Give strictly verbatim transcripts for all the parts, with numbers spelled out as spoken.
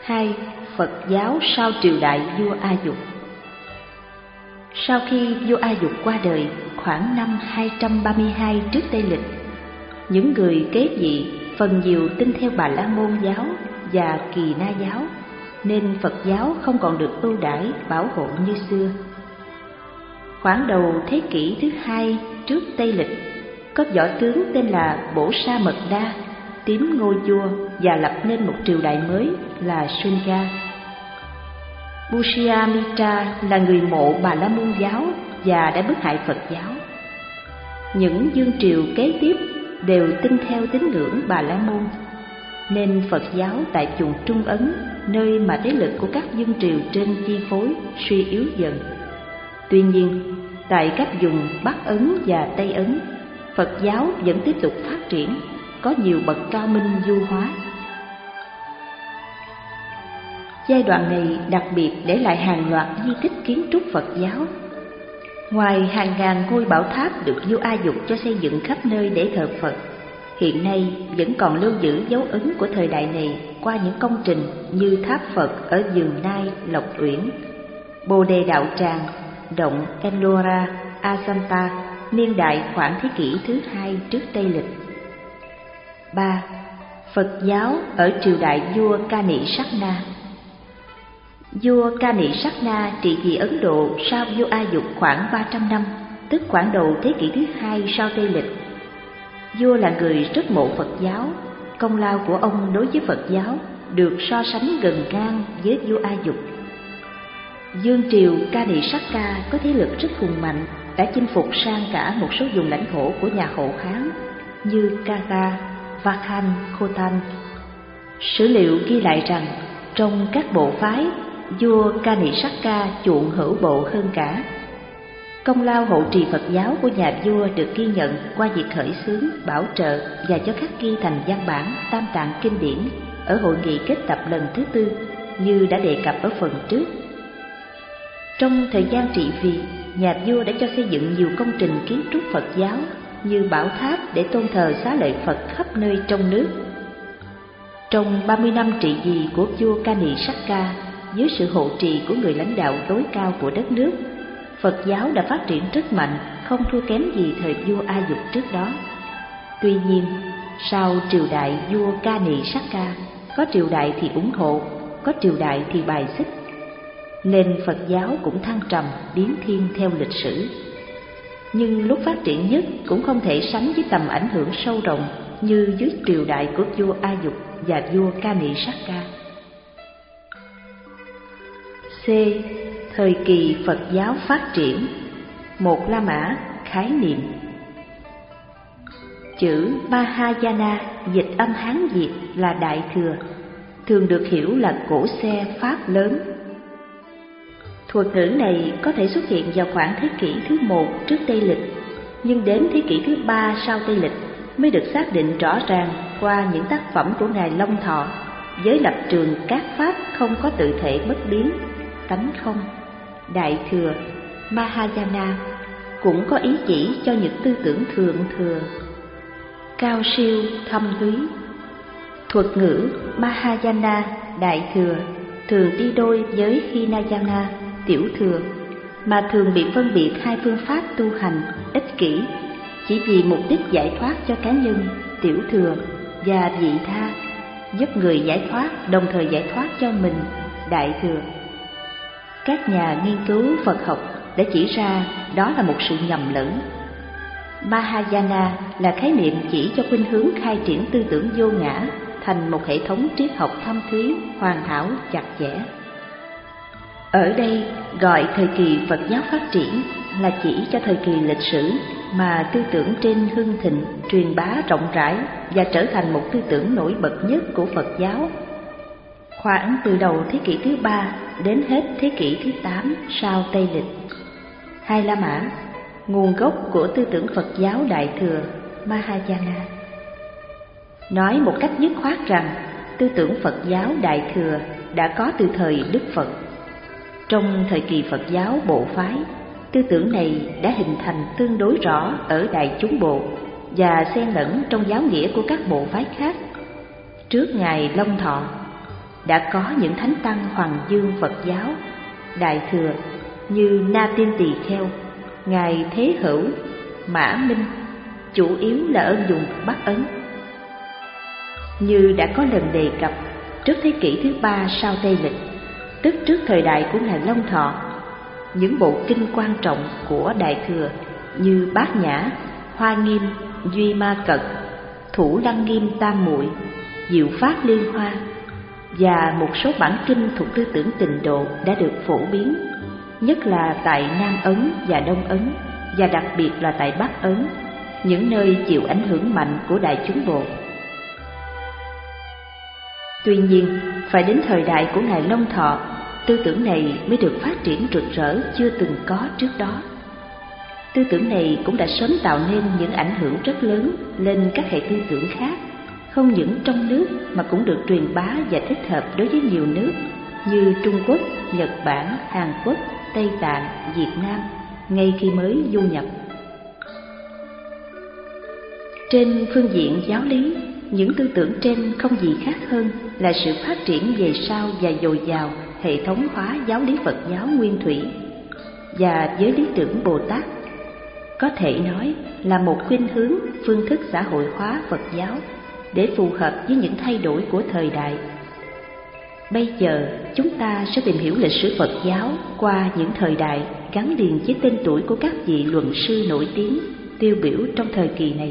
Hai, Phật giáo sau triều đại vua A Dục. Sau khi vua A Dục qua đời khoảng năm hai trăm ba mươi hai trước Tây Lịch, những người kế vị phần nhiều tin theo Bà La Môn giáo và Kỳ Na giáo, nên Phật giáo không còn được ưu đãi bảo hộ như xưa. Khoảng đầu thế kỷ thứ hai trước Tây Lịch, có võ tướng tên là Bổ Sa Mật Đa tiếm ngôi vua và lập nên một triều đại mới là Sunga. Pushyamitra là người mộ Bà La Môn giáo và đã bức hại Phật giáo. Những vương triều kế tiếp đều tin theo tín ngưỡng Bà La Môn, nên Phật giáo tại vùng Trung Ấn, nơi mà thế lực của các vương triều trên chi phối, suy yếu dần. Tuy nhiên, tại các vùng Bắc Ấn và Tây Ấn, Phật giáo vẫn tiếp tục phát triển, có nhiều bậc cao minh du hóa. Giai đoạn này đặc biệt để lại hàng loạt di tích kiến trúc Phật giáo. Ngoài hàng ngàn ngôi bảo tháp được vua A Dục cho xây dựng khắp nơi để thờ Phật, hiện nay vẫn còn lưu giữ dấu ấn của thời đại này qua những công trình như tháp Phật ở vườn Nai, Lộc Uyển, Bồ Đề Đạo Tràng, động Ellora, Ajanta, niên đại khoảng thế kỷ thứ hai trước Tây Lịch. Ba, Phật giáo ở triều đại vua Kani Sakna. Vua Kani Sakna trị vì Ấn Độ sau vua A Dục khoảng ba trăm năm, tức khoảng đầu thế kỷ thứ hai sau Tây Lịch. Vua là người rất mộ Phật giáo, công lao của ông đối với Phật giáo được so sánh gần ngang với vua A Dục. Vương triều Kani Sakka có thế lực rất hùng mạnh, đã chinh phục sang cả một số vùng lãnh thổ của nhà Hộ Hán như Kagha, Vakhan, Khotan. Sử liệu ghi lại rằng trong các bộ phái, vua Kani Sakka chuộng hữu bộ hơn cả. Công lao hộ trì Phật giáo của nhà vua được ghi nhận qua việc khởi xướng, bảo trợ và cho khắc ghi thành văn bản Tam Tạng kinh điển ở hội nghị kết tập lần thứ tư, như đã đề cập ở phần trước. Trong thời gian trị vì, nhà vua đã cho xây dựng nhiều công trình kiến trúc Phật giáo như bảo tháp để tôn thờ xá lợi Phật khắp nơi trong nước. Trong ba mươi năm trị vì của vua Kani Sakka, dưới sự hộ trì của người lãnh đạo tối cao của đất nước, Phật giáo đã phát triển rất mạnh, không thua kém gì thời vua A Dục trước đó. Tuy nhiên, sau triều đại vua Kani Sakka, có triều đại thì ủng hộ, có triều đại thì bài xích, nên Phật giáo cũng thăng trầm, biến thiên theo lịch sử. Nhưng lúc phát triển nhất cũng không thể sánh với tầm ảnh hưởng sâu rộng như dưới triều đại của vua A Dục và vua Kani Sakka. C. Thời kỳ Phật giáo phát triển. Một La Mã, khái niệm. Chữ Mahayana dịch âm Hán Việt là Đại Thừa, thường được hiểu là cổ xe Pháp lớn. Thuật ngữ này có thể xuất hiện vào khoảng thế kỷ thứ một trước Tây Lịch, nhưng đến thế kỷ thứ ba sau Tây Lịch mới được xác định rõ ràng qua những tác phẩm của Ngài Long Thọ với lập trường các pháp không có tự thể bất biến, tánh không. Đại Thừa, Mahayana cũng có ý chỉ cho những tư tưởng thượng thừa, cao siêu, thâm thúy. Thuật ngữ Mahayana, Đại Thừa thường đi đôi với Hinayana, Tiểu Thừa, mà thường bị phân biệt hai phương pháp tu hành ích kỷ chỉ vì mục đích giải thoát cho cá nhân, Tiểu Thừa, và vị tha, giúp người giải thoát đồng thời giải thoát cho mình, Đại Thừa. Các nhà nghiên cứu Phật học đã chỉ ra đó là một sự nhầm lẫn. Mahayana là khái niệm chỉ cho khuynh hướng khai triển tư tưởng vô ngã thành một hệ thống triết học thâm thúy, hoàn hảo, chặt chẽ. Ở đây gọi thời kỳ Phật giáo phát triển là chỉ cho thời kỳ lịch sử mà tư tưởng trên hưng thịnh, truyền bá rộng rãi và trở thành một tư tưởng nổi bật nhất của Phật giáo. Khoảng từ đầu thế kỷ thứ ba đến hết thế kỷ thứ tám sau Tây Lịch. Hai La Mã, nguồn gốc của tư tưởng Phật giáo Đại Thừa, Mahayana. Nói một cách dứt khoát rằng tư tưởng Phật giáo Đại Thừa đã có từ thời Đức Phật. Trong thời kỳ Phật giáo bộ phái, tư tưởng này đã hình thành tương đối rõ ở Đại chúng bộ và xen lẫn trong giáo nghĩa của các bộ phái khác. Trước Ngài Long Thọ, đã có những thánh tăng Hoàng Dương Phật giáo Đại Thừa như Na Tiên Tỳ Kheo, Ngài Thế Hữu, Mã Minh, chủ yếu là ơn dùng Bắc Ấn. Như đã có lần đề cập, trước thế kỷ thứ ba sau Tây Lịch, tức trước thời đại của Ngài Long Thọ, những bộ kinh quan trọng của Đại Thừa như Bát Nhã, Hoa Nghiêm, Duy Ma Cật, Thủ Lăng Nghiêm Tam Muội, Diệu Pháp Liên Hoa và một số bản kinh thuộc tư tưởng Tịnh Độ đã được phổ biến, nhất là tại Nam Ấn và Đông Ấn, và đặc biệt là tại Bắc Ấn, những nơi chịu ảnh hưởng mạnh của đại chúng bộ. Tuy nhiên, phải đến thời đại của Ngài Long Thọ, tư tưởng này mới được phát triển rực rỡ chưa từng có trước đó. Tư tưởng này cũng đã sớm tạo nên những ảnh hưởng rất lớn lên các hệ tư tưởng khác, không những trong nước mà cũng được truyền bá và thích hợp đối với nhiều nước như Trung Quốc, Nhật Bản, Hàn Quốc, Tây Tạng, Việt Nam, ngay khi mới du nhập. Trên phương diện giáo lý, những tư tưởng trên không gì khác hơn là sự phát triển về sau và dồi dào hệ thống hóa giáo lý Phật giáo nguyên thủy và với lý tưởng Bồ Tát, có thể nói là một khuynh hướng phương thức xã hội hóa Phật giáo để phù hợp với những thay đổi của thời đại. Bây giờ chúng ta sẽ tìm hiểu lịch sử Phật giáo qua những thời đại gắn liền với tên tuổi của các vị luận sư nổi tiếng tiêu biểu trong thời kỳ này.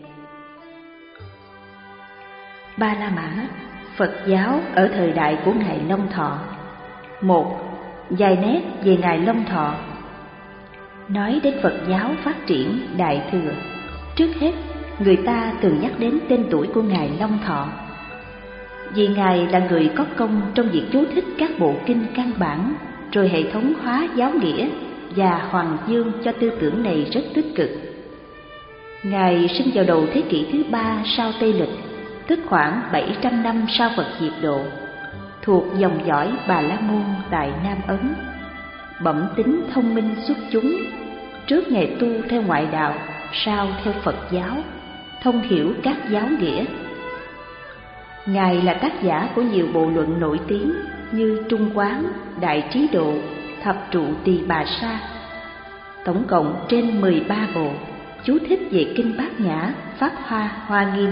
Ba La Mã, Phật giáo ở thời đại của Ngài Long Thọ. Một, vài nét về Ngài Long Thọ. Nói đến Phật giáo phát triển Đại Thừa, trước hết người ta thường nhắc đến tên tuổi của Ngài Long Thọ, vì Ngài là người có công trong việc chú thích các bộ kinh căn bản, rồi hệ thống hóa giáo nghĩa và hoàng dương cho tư tưởng này rất tích cực. Ngài sinh vào đầu thế kỷ thứ ba sau Tây Lịch, tức khoảng bảy trăm năm sau Phật Diệt Độ, thuộc dòng dõi Bà La Môn tại Nam Ấn. Bẩm tính thông minh xuất chúng, trước nghề tu theo ngoại đạo, sau theo Phật giáo, thông hiểu các giáo nghĩa. Ngài là tác giả của nhiều bộ luận nổi tiếng như Trung Quán, Đại Trí Độ, Thập Trụ Tỳ Bà Sa. Tổng cộng trên mười ba bộ, chú thích về kinh Bát Nhã, Pháp Hoa, Hoa Nghiêm.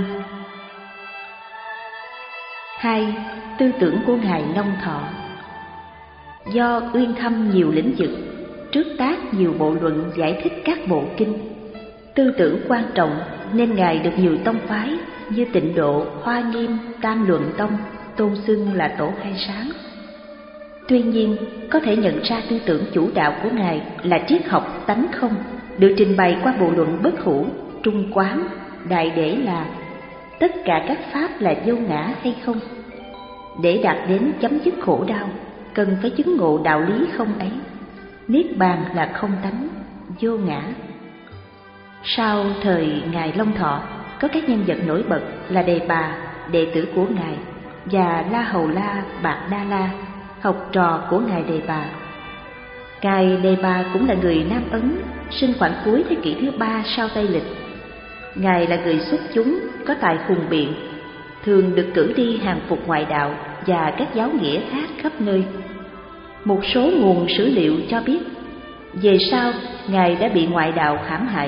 Hai, tư tưởng của Ngài Long Thọ. Do uyên thâm nhiều lĩnh vực, trước tác nhiều bộ luận giải thích các bộ kinh, tư tưởng quan trọng nên Ngài được nhiều tông phái như Tịnh Độ, Hoa Nghiêm, Tam Luận Tông tôn xưng là tổ khai sáng. Tuy nhiên, có thể nhận ra tư tưởng chủ đạo của Ngài là triết học tánh không, được trình bày qua bộ luận Bất Hủ, Trung Quán, đại để là tất cả các pháp là vô ngã hay không. Để đạt đến chấm dứt khổ đau, cần phải chứng ngộ đạo lý không ấy. Niết bàn là không tánh, vô ngã. Sau thời Ngài Long Thọ, có các nhân vật nổi bật là Đề Bà, đệ tử của Ngài, và La Hầu La Bạt Đa La, học trò của Ngài Đề Bà. Ngài Đề Bà cũng là người Nam Ấn, sinh khoảng cuối thế kỷ thứ ba sau Tây Lịch. Ngài là người xuất chúng, có tài hùng biện, thường được cử đi hàng phục ngoại đạo và các giáo nghĩa khác khắp nơi. Một số nguồn sử liệu cho biết, về sau Ngài đã bị ngoại đạo hãm hại.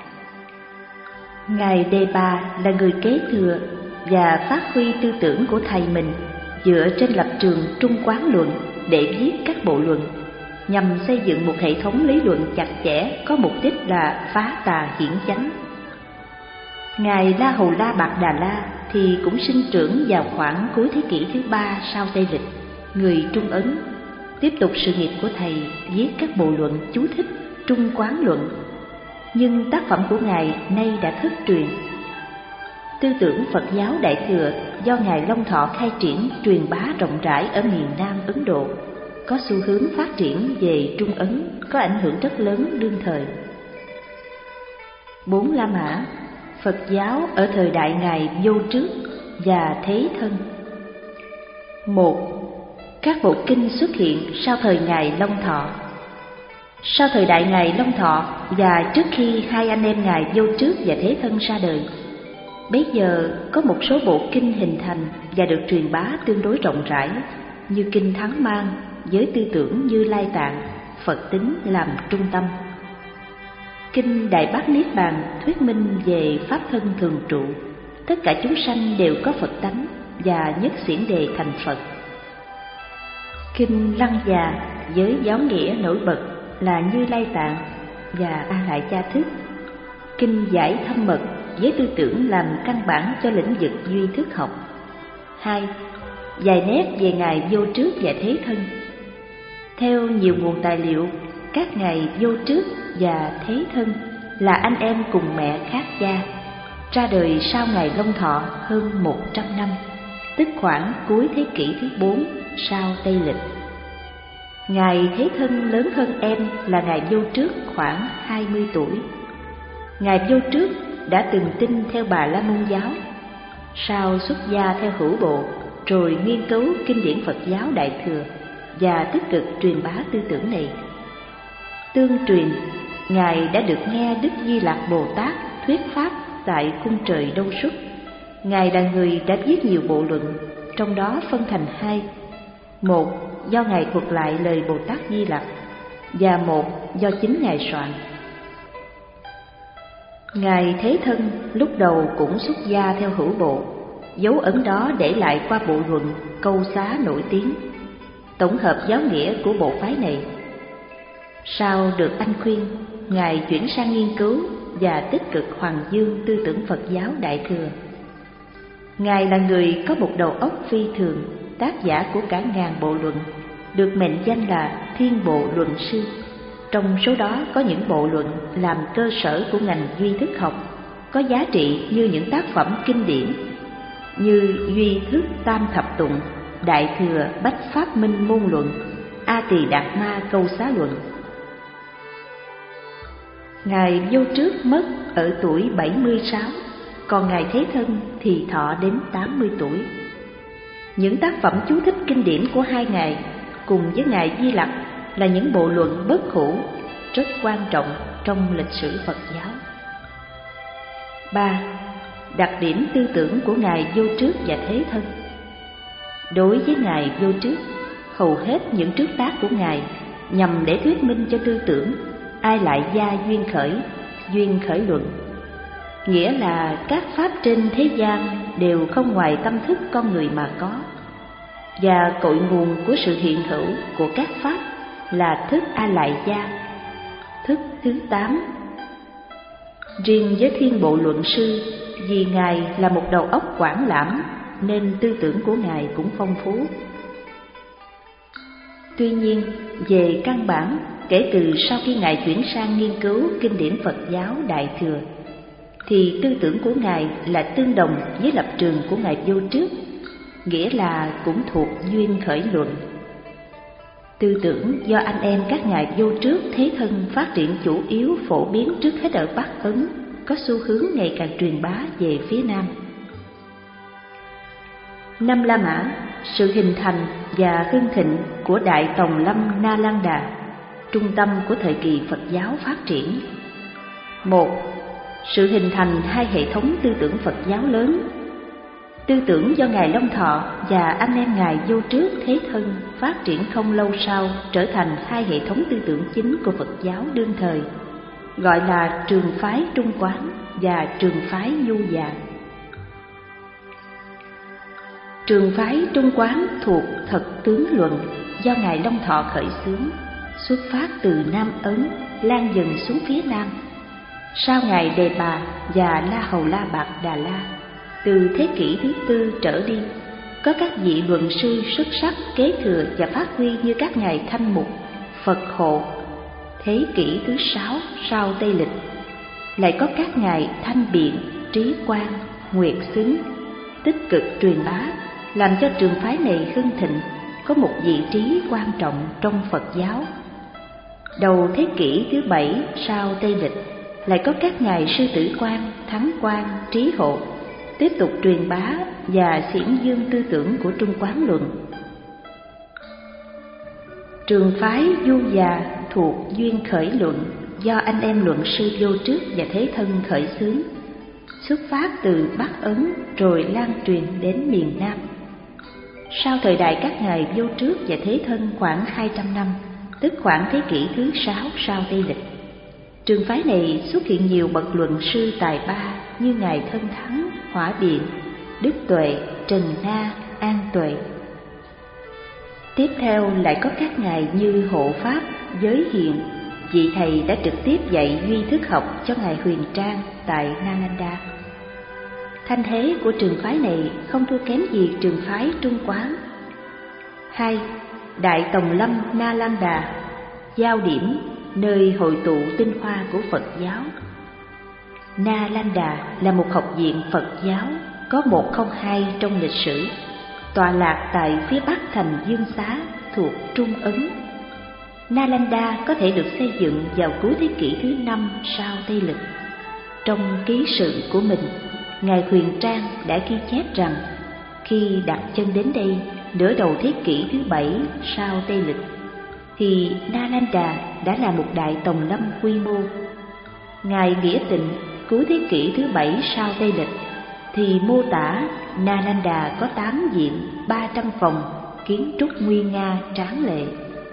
Ngài Đề Bà là người kế thừa và phát huy tư tưởng của thầy mình dựa trên lập trường Trung Quán luận để viết các bộ luận, nhằm xây dựng một hệ thống lý luận chặt chẽ có mục đích là phá tà hiển chánh. Ngài La Hầu La Bạt Đà La thì cũng sinh trưởng vào khoảng cuối thế kỷ thứ ba sau Tây Lịch, người Trung Ấn, tiếp tục sự nghiệp của thầy viết các bộ luận chú thích Trung Quán luận, nhưng tác phẩm của Ngài nay đã thất truyền. Tư tưởng Phật giáo Đại Thừa do Ngài Long Thọ khai triển truyền bá rộng rãi ở miền Nam Ấn Độ, có xu hướng phát triển về Trung Ấn, có ảnh hưởng rất lớn đương thời. Bốn La Mã, Phật giáo ở thời đại Ngài Vô Trước và Thế Thân. Một, các bộ kinh xuất hiện sau thời Ngài Long Thọ. Sau thời đại Ngài Long Thọ và trước khi hai anh em Ngài Vô Trước và Thế Thân ra đời, Bấy giờ có một số bộ kinh hình thành và được truyền bá tương đối rộng rãi, như kinh Thắng Mang với tư tưởng Như Lai Tạng, Phật tính làm trung tâm. Kinh Đại Bát Niết Bàn thuyết minh về pháp thân thường trụ, tất cả chúng sanh đều có Phật tánh và nhất xiển đề thành Phật. Kinh Lăng Già với giáo nghĩa nổi bật là Như Lai Tạng và A Lại Gia Thức. Kinh Giải Thâm Mật với tư tưởng làm căn bản cho lĩnh vực duy thức học. Hai, vài nét về Ngài Vô Trước và Thế Thân. Theo nhiều nguồn tài liệu, các Ngài Vô Trước và Thế Thân là anh em cùng mẹ khác cha, ra đời sau Ngài Long Thọ hơn một trăm năm, tức khoảng cuối thế kỷ thứ bốn sau Tây Lịch. Ngài Thế Thân lớn hơn em là Ngài Vô Trước khoảng hai mươi tuổi. Ngài Vô Trước đã từng tin theo Bà La Môn giáo, sau xuất gia theo Hữu Bộ, rồi nghiên cứu kinh điển Phật giáo Đại Thừa và tích cực truyền bá tư tưởng này. Tương truyền, Ngài đã được nghe Đức Di Lặc Bồ Tát thuyết pháp tại cung trời Đâu Xuất. Ngài là người đã viết nhiều bộ luận, trong đó phân thành hai: một do Ngài thuật lại lời Bồ Tát Di Lặc, và một do chính Ngài soạn. Ngài Thế Thân lúc đầu cũng xuất gia theo Hữu Bộ, dấu ấn đó để lại qua bộ luận Câu Xá nổi tiếng, tổng hợp giáo nghĩa của bộ phái này. Sau được anh khuyên, Ngài chuyển sang nghiên cứu và tích cực hoàng dương tư tưởng Phật giáo Đại Thừa. Ngài là người có một đầu óc phi thường, tác giả của cả ngàn bộ luận, được mệnh danh là Thiên Bộ Luận Sư. Trong số đó có những bộ luận làm cơ sở của ngành duy thức học, có giá trị như những tác phẩm kinh điển như Duy Thức Tam Thập Tụng, Đại Thừa Bách Pháp Minh Môn Luận, A Tỳ Đạt Ma Câu Xá Luận. Ngài Vô Trước mất ở tuổi bảy mươi sáu, còn Ngài Thế Thân thì thọ đến tám mươi tuổi. Những tác phẩm chú thích kinh điển của hai ngài cùng với Ngài Di Lặc là những bộ luận bất hủ, rất quan trọng trong lịch sử Phật giáo. Ba. Đặc điểm tư tưởng của Ngài Vô Trước và Thế Thân. Đối với Ngài Vô Trước, hầu hết những trước tác của Ngài nhằm để thuyết minh cho tư tưởng Ai Lại Gia duyên khởi, duyên khởi luận, nghĩa là các pháp trên thế gian đều không ngoài tâm thức con người mà có, và cội nguồn của sự hiện hữu của các pháp là thức A Lại Gia, thức thứ tám. Riêng với Thiên Bộ Luận Sư, vì Ngài là một đầu óc quảng lãm nên tư tưởng của Ngài cũng phong phú. Tuy nhiên, về căn bản, kể từ sau khi Ngài chuyển sang nghiên cứu kinh điển Phật giáo Đại Thừa, thì tư tưởng của Ngài là tương đồng với lập trường của Ngài Vô Trước, nghĩa là cũng thuộc duyên khởi luận. Tư tưởng do anh em các Ngài Vô Trước, Thế Thân phát triển chủ yếu phổ biến trước hết ở Bắc Ấn, có xu hướng ngày càng truyền bá về phía Nam. Năm La Mã, sự hình thành và hưng thịnh của Đại Tòng Lâm Na Lan Đà, trung tâm của thời kỳ Phật giáo phát triển. Một. Sự hình thành hai hệ thống tư tưởng Phật giáo lớn. Tư tưởng do Ngài Long Thọ và anh em Ngài Vô Trước, Thế Thân phát triển không lâu sau trở thành hai hệ thống tư tưởng chính của Phật giáo đương thời, gọi là trường phái Trung Quán và trường phái Du Già. Trường phái Trung Quán thuộc Thật Tướng Luận do Ngài Long Thọ khởi xướng, xuất phát từ Nam Ấn, lan dần xuống phía Nam. Sau Ngài Đề Bà và La Hầu La Bạt Đà La, từ thế kỷ thứ tư trở đi, có các vị luận sư xuất sắc kế thừa và phát huy như các Ngài Thanh Mục, Phật Hộ. Thế kỷ thứ sáu sau Tây Lịch, lại có các Ngài Thanh Biện, Trí Quang, Nguyệt Xứng, tích cực truyền bá, làm cho trường phái này hưng thịnh, có một vị trí quan trọng trong Phật giáo. Đầu thế kỷ thứ bảy sau Tây Lịch, lại có các Ngài Sư Tử Quang, Thắng Quang, Trí Hộ, tiếp tục truyền bá và xiển dương tư tưởng của Trung Quán luận. Trường phái Du Già thuộc duyên khởi luận do anh em luận sư Vô Trước và Thế Thân khởi xướng, xuất phát từ Bắc Ấn rồi lan truyền đến miền Nam. Sau thời đại các ngài Vô Trước và Thế Thân khoảng hai trăm năm, tức khoảng thế kỷ thứ sáu sau Tây Lịch, trường phái này xuất hiện nhiều bậc luận sư tài ba như ngài Thân Thắng, Hỏa Biện, Đức Tuệ, Trần Na, An Tuệ. Tiếp theo lại có các ngài như Hộ Pháp, Giới Hiện, vị thầy đã trực tiếp dạy duy thức học cho ngài Huyền Trang tại Nalanda. Thanh thế của trường phái này không thua kém gì trường phái Trung Quán. Hai, Đại Tòng Lâm Nalanda, giao điểm nơi hội tụ tinh hoa của Phật giáo. Nalanda là một học viện Phật giáo có một không hai trong lịch sử, tọa lạc tại phía bắc thành Dương Xá thuộc Trung Ấn. Nalanda có thể được xây dựng vào cuối thế kỷ thứ năm sau Tây Lịch. Trong ký sự của mình, ngài Huyền Trang đã ghi chép rằng khi đặt chân đến đây nửa đầu thế kỷ thứ bảy sau Tây Lịch, thì Nalanda đã là một đại tòng lâm quy mô. Ngài Nghĩa Tịnh cuối thế kỷ thứ bảy sau Tây Lịch thì mô tả Nalanda có tám viện, ba trăm phòng, kiến trúc nguy nga tráng lệ.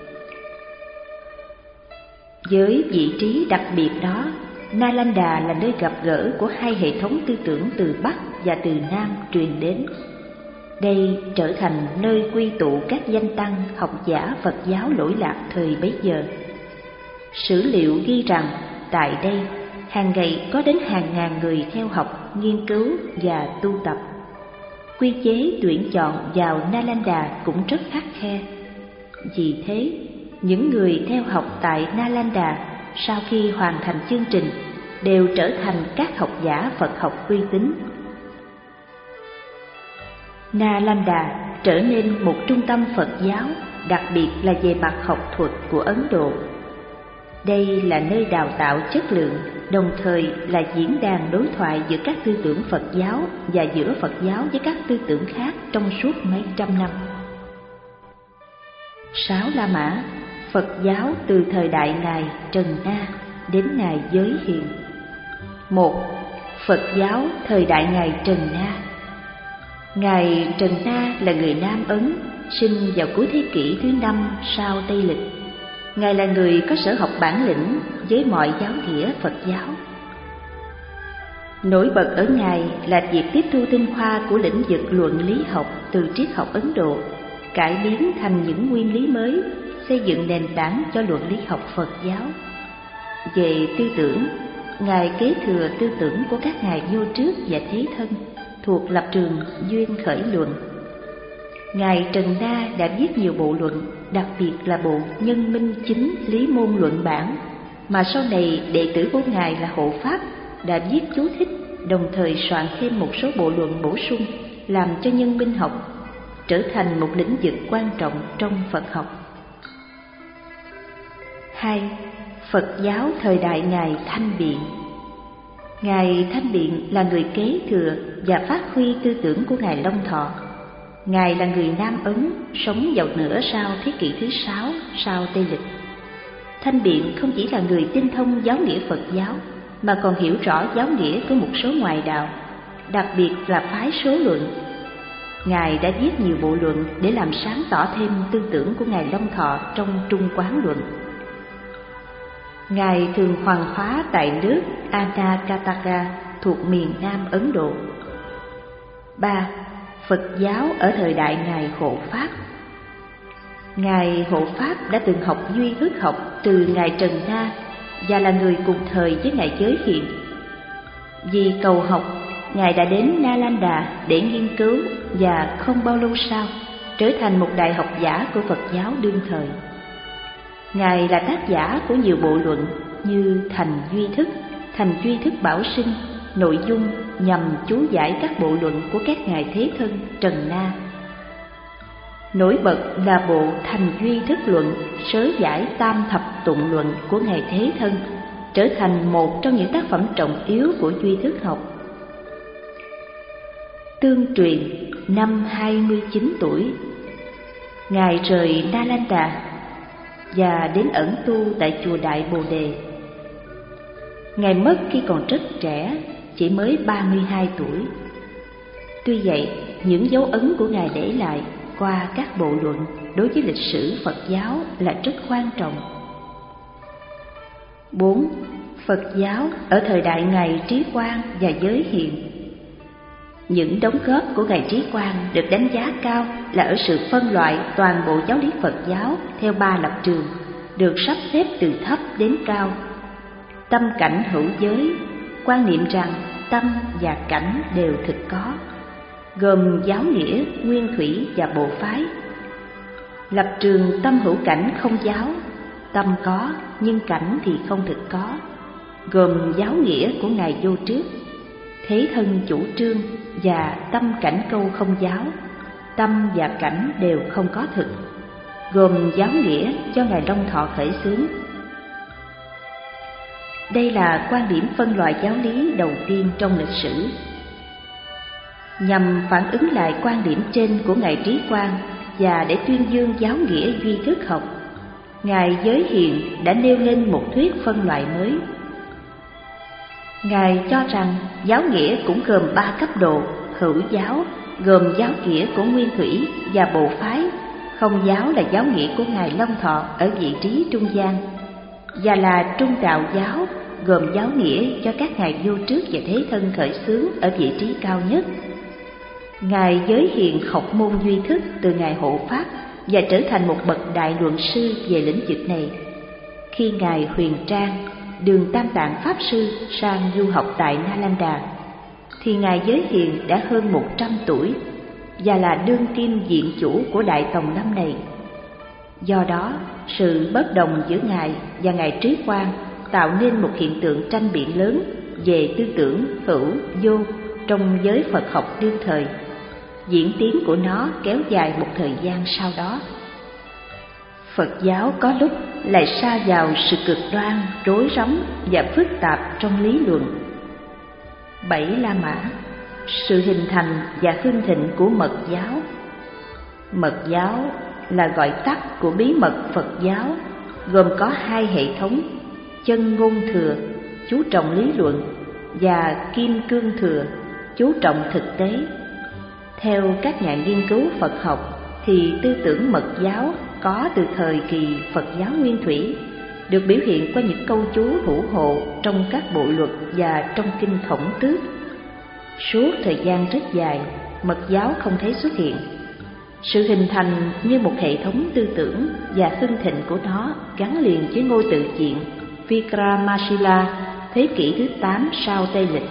Với vị trí đặc biệt đó, Nalanda là nơi gặp gỡ của hai hệ thống tư tưởng từ Bắc và từ Nam truyền đến. Đây trở thành nơi quy tụ các danh tăng, học giả Phật giáo lỗi lạc thời bấy giờ. Sử liệu ghi rằng tại đây hàng ngày có đến hàng ngàn người theo học, nghiên cứu và tu tập. Quy chế tuyển chọn vào Nalanda cũng rất khắt khe. Vì thế, những người theo học tại Nalanda sau khi hoàn thành chương trình đều trở thành các học giả Phật học uy tín. Nalanda trở nên một trung tâm Phật giáo, đặc biệt là về mặt học thuật của Ấn Độ. Đây là nơi đào tạo chất lượng, đồng thời là diễn đàn đối thoại giữa các tư tưởng Phật giáo và giữa Phật giáo với các tư tưởng khác trong suốt mấy trăm năm. Sáu La Mã, Phật giáo từ thời đại ngài Trần Na đến ngài Giới Hiện. Một, Phật giáo thời đại ngài Trần Na. Ngài Trần Na là người Nam Ấn, sinh vào cuối thế kỷ thứ năm sau Tây Lịch. Ngài là người có sở học bản lĩnh với mọi giáo nghĩa Phật giáo. Nổi bật ở ngài là việc tiếp thu tinh hoa của lĩnh vực luận lý học từ triết học Ấn Độ, cải biến thành những nguyên lý mới, xây dựng nền tảng cho luận lý học Phật giáo. Về tư tưởng, ngài kế thừa tư tưởng của các ngài Vô Trước và Thế Thân thuộc lập trường duyên khởi luận. Ngài Trần Na đã viết nhiều bộ luận, đặc biệt là bộ Nhân Minh Chính Lý Môn Luận Bản, mà sau này đệ tử của ngài là Hộ Pháp đã viết chú thích, đồng thời soạn thêm một số bộ luận bổ sung, làm cho nhân minh học trở thành một lĩnh vực quan trọng trong Phật học. Hai, Phật giáo thời đại ngài Thanh Biện. Ngài Thanh Biện là người kế thừa và phát huy tư tưởng của ngài Long Thọ. Ngài là người Nam Ấn, sống vào nửa sau thế kỷ thứ sáu sau Tây Lịch. Thanh Biện không chỉ là người tinh thông giáo nghĩa Phật giáo, mà còn hiểu rõ giáo nghĩa của một số ngoại đạo, đặc biệt là phái số luận. Ngài đã viết nhiều bộ luận để làm sáng tỏ thêm tư tưởng của ngài Long Thọ trong Trung Quán luận. Ngài thường hoằng khóa tại nước Anakataka thuộc miền Nam Ấn Độ. Ba, Phật giáo ở thời đại ngài Hộ Pháp. Ngài Hộ Pháp đã từng học duy thức học từ ngài Trần Na và là người cùng thời với ngài Giới Hiện. Vì cầu học, ngài đã đến Nalanda để nghiên cứu và không bao lâu sau trở thành một đại học giả của Phật giáo đương thời. Ngài là tác giả của nhiều bộ luận như Thành Duy Thức, Thành Duy Thức Bảo Sinh, nội dung nhằm chú giải các bộ luận của các ngài Thế Thân, Trần Na. Nổi bật là bộ Thành Duy Thức Luận, sớ giải Tam Thập Tụng Luận của ngài Thế Thân, trở thành một trong những tác phẩm trọng yếu của duy thức học. Tương truyền, năm hai mươi chín tuổi, ngài rời Nalanda và đến ẩn tu tại chùa Đại Bồ Đề. Ngài mất khi còn rất trẻ, chỉ mới ba mươi hai tuổi. Tuy vậy, những dấu ấn của Ngài để lại qua các bộ luận đối với lịch sử Phật giáo là rất quan trọng. bốn. Phật giáo ở thời đại Ngài Trí Quang và Giới Hiền. Những đóng góp của Ngài Trí Quang được đánh giá cao là ở sự phân loại toàn bộ giáo lý Phật giáo theo ba lập trường, được sắp xếp từ thấp đến cao. Tâm cảnh hữu giới, quan niệm rằng tâm và cảnh đều thực có, gồm giáo nghĩa, nguyên thủy và bộ phái. Lập trường tâm hữu cảnh không giáo, tâm có nhưng cảnh thì không thực có, gồm giáo nghĩa của Ngài Vô Trước, thế thân chủ trương và tâm cảnh câu không giáo, tâm và cảnh đều không có thực, gồm giáo nghĩa do Ngài Long Thọ khởi xướng. Đây là quan điểm phân loại giáo lý đầu tiên trong lịch sử. Nhằm phản ứng lại quan điểm trên của Ngài Trí Quang và để tuyên dương giáo nghĩa duy thức học, Ngài Giới Hiền đã nêu lên một thuyết phân loại mới. Ngài cho rằng giáo nghĩa cũng gồm ba cấp độ: hữu giáo, gồm giáo nghĩa của nguyên thủy và bộ phái; không giáo là giáo nghĩa của Ngài Long Thọ ở vị trí trung gian; và là trung đạo giáo, gồm giáo nghĩa cho các Ngài Vô Trước và Thế Thân khởi xướng ở vị trí cao nhất. Ngài Giới Hiền học môn duy thức từ Ngài Hộ Pháp và trở thành một bậc đại luận sư về lĩnh vực này. Khi Ngài Huyền Trang, Đường Tam Tạng Pháp Sư sang du học tại Nalanda, thì Ngài Giới Hiền đã hơn một trăm tuổi và là đương kim viện chủ của Đại Tòng Lâm này. Do đó, sự bất đồng giữa Ngài và Ngài Trí Quang tạo nên một hiện tượng tranh biện lớn về tư tưởng hữu vô trong giới Phật học đương thời. Diễn tiến của nó kéo dài một thời gian sau đó. Phật giáo có lúc lại sa vào sự cực đoan, rối rắm và phức tạp trong lý luận. Bảy La Mã, sự hình thành và hưng thịnh của Mật giáo. Mật giáo là gọi tắt của bí mật Phật giáo, gồm có hai hệ thống: Chân Ngôn Thừa, chú trọng lý luận, và Kim Cương Thừa, chú trọng thực tế. Theo các nhà nghiên cứu Phật học thì tư tưởng Mật giáo có từ thời kỳ Phật giáo nguyên thủy, được biểu hiện qua những câu chú hữu hộ trong các bộ luật và trong kinh Khổng Tước. Suốt thời gian rất dài, Mật giáo không thấy xuất hiện. Sự hình thành như một hệ thống tư tưởng và hưng thịnh của nó gắn liền với ngôi tự chuyện Vikramasila thế kỷ thứ tám sau Tây Lịch.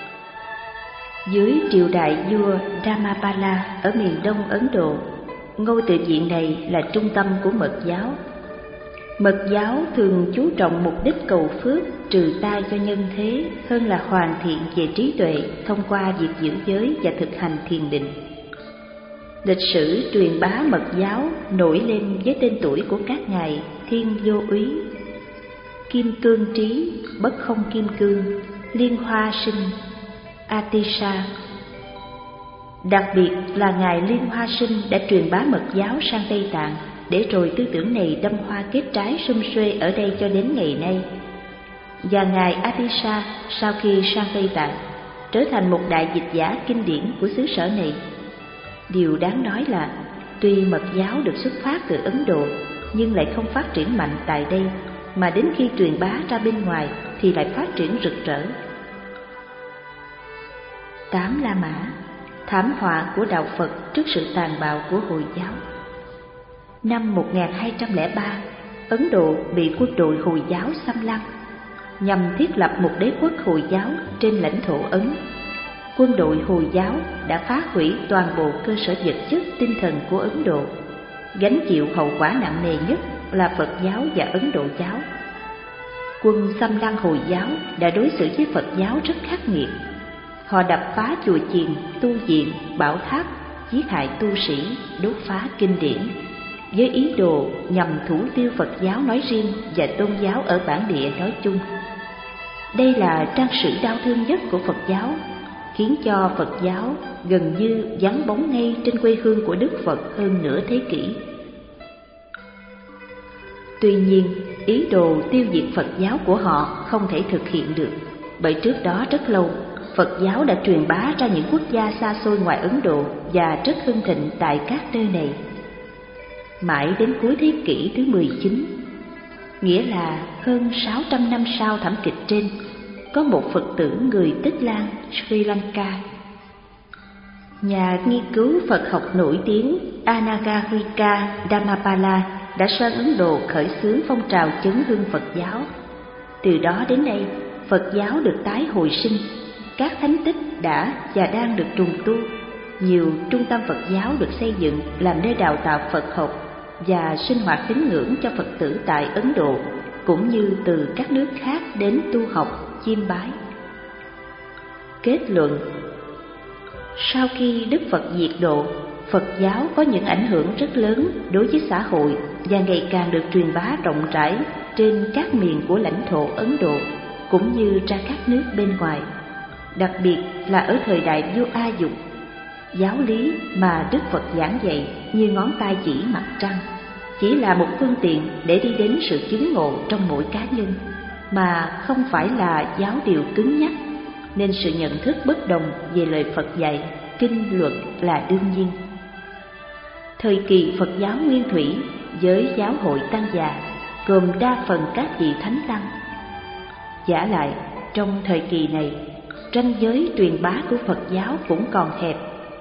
Dưới triều đại vua Dhamapala ở miền đông Ấn Độ, ngôi tự viện này là trung tâm của Mật giáo. Mật giáo thường chú trọng mục đích cầu phước, trừ tai cho nhân thế hơn là hoàn thiện về trí tuệ thông qua việc giữ giới và thực hành thiền định. Lịch sử truyền bá Mật giáo nổi lên với tên tuổi của các ngài Thiên Vô Úy, Kim Cương Trí, Bất Không Kim Cương, Liên Hoa Sinh, Atisha. Đặc biệt là ngài Liên Hoa Sinh đã truyền bá Mật giáo sang Tây Tạng, để rồi tư tưởng này đâm hoa kết trái sum suê ở đây cho đến ngày nay. Và ngài Atisha sau khi sang Tây Tạng trở thành một đại dịch giả kinh điển của xứ sở này. Điều đáng nói là tuy Mật giáo được xuất phát từ Ấn Độ nhưng lại không phát triển mạnh tại đây, mà đến khi truyền bá ra bên ngoài thì lại phát triển rực rỡ. Tám La Mã, thảm họa của đạo Phật trước sự tàn bạo của Hồi giáo. Năm một nghìn hai trăm lẻ ba, Ấn Độ bị quân đội Hồi giáo xâm lăng. Nhằm thiết lập một đế quốc Hồi giáo trên lãnh thổ Ấn, quân đội Hồi giáo đã phá hủy toàn bộ cơ sở vật chất tinh thần của Ấn Độ. Gánh chịu hậu quả nặng nề nhất là Phật giáo và Ấn Độ giáo. Quân xâm lăng Hồi giáo đã đối xử với Phật giáo rất khắc nghiệt. Họ đập phá chùa chiền, tu viện, bảo tháp, giết hại tu sĩ, đốt phá kinh điển, với ý đồ nhằm thủ tiêu Phật giáo nói riêng và tôn giáo ở bản địa nói chung. Đây là trang sử đau thương nhất của Phật giáo, khiến cho Phật giáo gần như vắng bóng ngay trên quê hương của Đức Phật hơn nửa thế kỷ. Tuy nhiên, ý đồ tiêu diệt Phật giáo của họ không thể thực hiện được, bởi trước đó rất lâu, Phật giáo đã truyền bá ra những quốc gia xa xôi ngoài Ấn Độ và rất hưng thịnh tại các nơi này. Mãi đến cuối thế kỷ thứ mười chín, nghĩa là hơn sáu trăm năm sau thảm kịch trên, có một Phật tử người Tích Lan, Sri Lanka. Nhà nghiên cứu Phật học nổi tiếng Anagarika Dhammapala đã sang Ấn Độ khởi xướng phong trào chấn hưng Phật giáo. Từ đó đến nay, Phật giáo được tái hồi sinh, các thánh tích đã và đang được trùng tu, nhiều trung tâm Phật giáo được xây dựng làm nơi đào tạo Phật học và sinh hoạt tín ngưỡng cho Phật tử tại Ấn Độ, cũng như từ các nước khác đến tu học, chiêm bái. Kết luận: sau khi Đức Phật diệt độ, Phật giáo có những ảnh hưởng rất lớn đối với xã hội và ngày càng được truyền bá rộng rãi trên các miền của lãnh thổ Ấn Độ, cũng như ra các nước bên ngoài. Đặc biệt là ở thời đại vua A Dục, giáo lý mà Đức Phật giảng dạy như ngón tay chỉ mặt trăng, chỉ là một phương tiện để đi đến sự chứng ngộ trong mỗi cá nhân, mà không phải là giáo điều cứng nhắc, nên sự nhận thức bất đồng về lời Phật dạy, kinh luật là đương nhiên. Thời kỳ Phật giáo Nguyên Thủy với giáo hội Tăng Già gồm đa phần các vị thánh tăng. Giả lại, trong thời kỳ này, ranh giới truyền bá của Phật giáo cũng còn hẹp.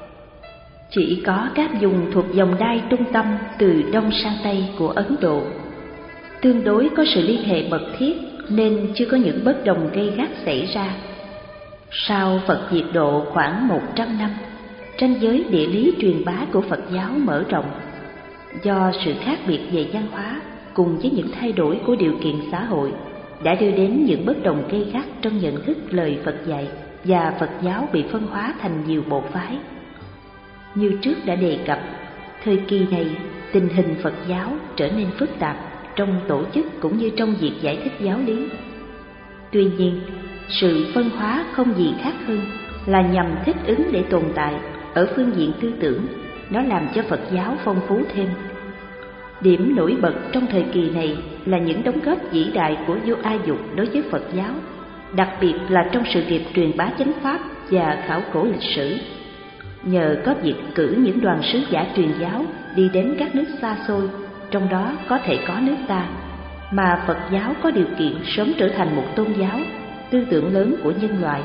Chỉ có các vùng thuộc vòng đai trung tâm từ đông sang tây của Ấn Độ. Tương đối có sự liên hệ mật thiết nên chưa có những bất đồng gay gắt xảy ra. Sau Phật diệt độ khoảng một trăm năm, ranh giới địa lý truyền bá của Phật giáo mở rộng. Do sự khác biệt về văn hóa cùng với những thay đổi của điều kiện xã hội đã đưa đến những bất đồng gay gắt trong nhận thức lời Phật dạy, và Phật giáo bị phân hóa thành nhiều bộ phái. Như trước đã đề cập, thời kỳ này tình hình Phật giáo trở nên phức tạp trong tổ chức cũng như trong việc giải thích giáo lý. Tuy nhiên, sự phân hóa không gì khác hơn là nhằm thích ứng để tồn tại. Ở phương diện tư tưởng, nó làm cho Phật giáo phong phú thêm. Điểm nổi bật trong thời kỳ này là những đóng góp vĩ đại của vua A Dục đối với Phật giáo, đặc biệt là trong sự nghiệp truyền bá chánh pháp và khảo cổ lịch sử. Nhờ có việc cử những đoàn sứ giả truyền giáo đi đến các nước xa xôi, trong đó có thể có nước ta, mà Phật giáo có điều kiện sớm trở thành một tôn giáo, tư tưởng lớn của nhân loại.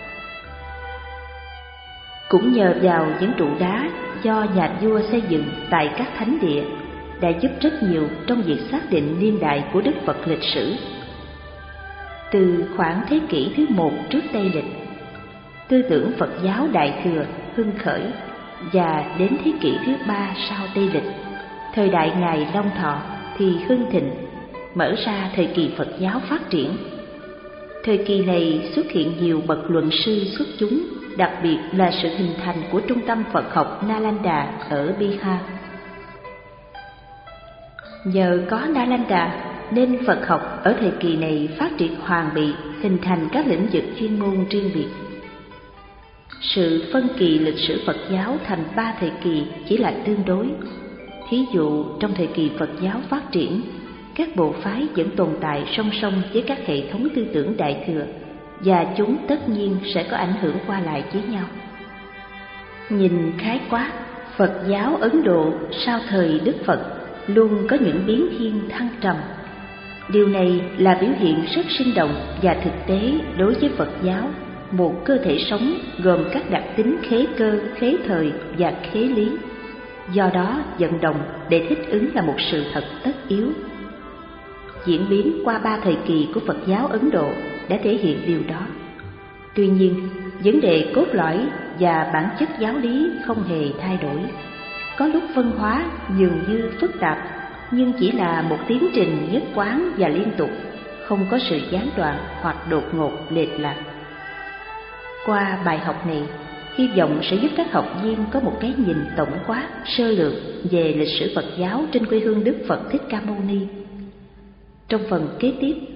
Cũng nhờ vào những trụ đá do nhà vua xây dựng tại các thánh địa đã giúp rất nhiều trong việc xác định niên đại của Đức Phật lịch sử. Từ khoảng thế kỷ thứ một trước Tây lịch, tư tưởng Phật giáo Đại Thừa hưng khởi, và đến thế kỷ thứ ba sau Tây lịch, thời đại Ngài Long Thọ thì hưng thịnh, mở ra thời kỳ Phật giáo phát triển. Thời kỳ này xuất hiện nhiều bậc luận sư xuất chúng, đặc biệt là sự hình thành của trung tâm Phật học Nalanda ở Bihar. Nhờ có Nalanda nên Phật học ở thời kỳ này phát triển hoàn bị, hình thành các lĩnh vực chuyên môn riêng biệt. Sự phân kỳ lịch sử Phật giáo thành ba thời kỳ chỉ là tương đối. Thí dụ, trong thời kỳ Phật giáo phát triển, các bộ phái vẫn tồn tại song song với các hệ thống tư tưởng Đại Thừa, và chúng tất nhiên sẽ có ảnh hưởng qua lại với nhau. Nhìn khái quát, Phật giáo Ấn Độ sau thời Đức Phật luôn có những biến thiên thăng trầm. Điều này là biểu hiện rất sinh động và thực tế đối với Phật giáo, một cơ thể sống gồm các đặc tính khế cơ, khế thời và khế lý. Do đó, vận động để thích ứng là một sự thật tất yếu. Diễn biến qua ba thời kỳ của Phật giáo Ấn Độ đã thể hiện điều đó. Tuy nhiên, vấn đề cốt lõi và bản chất giáo lý không hề thay đổi. Có lúc phân hóa dường như phức tạp, nhưng chỉ là một tiến trình nhất quán và liên tục, không có sự gián đoạn hoặc đột ngột lệch lạc. Qua bài học này, hy vọng sẽ giúp các học viên có một cái nhìn tổng quát, sơ lược về lịch sử Phật giáo trên quê hương Đức Phật Thích Ca Mâu Ni. Trong phần kế tiếp,